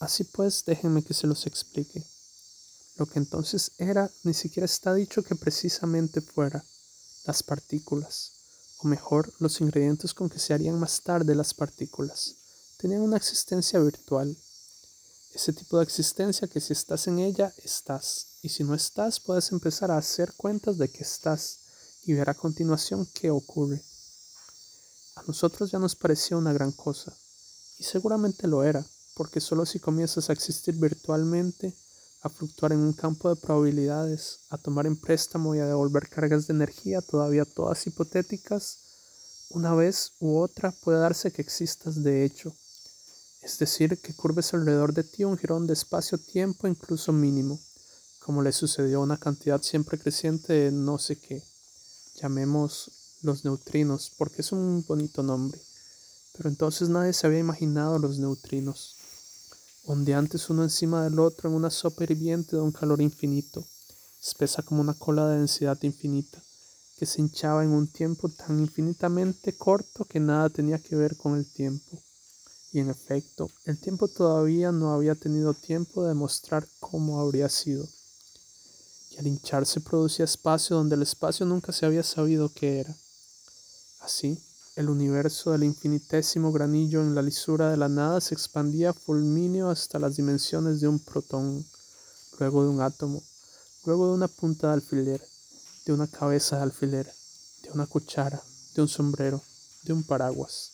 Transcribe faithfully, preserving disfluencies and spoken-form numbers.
Así pues, déjenme que se los explique. Lo que entonces era, ni siquiera está dicho que precisamente fuera las partículas, o mejor, los ingredientes con que se harían más tarde las partículas. Tenían una existencia virtual. Ese tipo de existencia que si estás en ella, estás. Y si no estás, puedes empezar a hacer cuentas de que estás y ver a continuación qué ocurre. A nosotros ya nos parecía una gran cosa. Y seguramente lo era, porque solo si comienzas a existir virtualmente, a fluctuar en un campo de probabilidades, a tomar en préstamo y a devolver cargas de energía todavía todas hipotéticas, una vez u otra puede darse que existas de hecho, es decir, que curves alrededor de ti un jirón de espacio-tiempo incluso mínimo, como le sucedió a una cantidad siempre creciente de no sé qué, llamemos los neutrinos, porque es un bonito nombre. Pero entonces nadie se había imaginado los neutrinos, ondeantes uno encima del otro en una sopa hirviente de un calor infinito, espesa como una cola de densidad infinita, que se hinchaba en un tiempo tan infinitamente corto que nada tenía que ver con el tiempo. Y en efecto, el tiempo todavía no había tenido tiempo de demostrar cómo habría sido. Y al hincharse producía espacio donde el espacio nunca se había sabido qué era. Así, el universo del infinitésimo granillo en la lisura de la nada se expandía fulmíneo hasta las dimensiones de un protón, luego de un átomo, luego de una punta de alfiler, de una cabeza de alfiler, de una cuchara, de un sombrero, de un paraguas.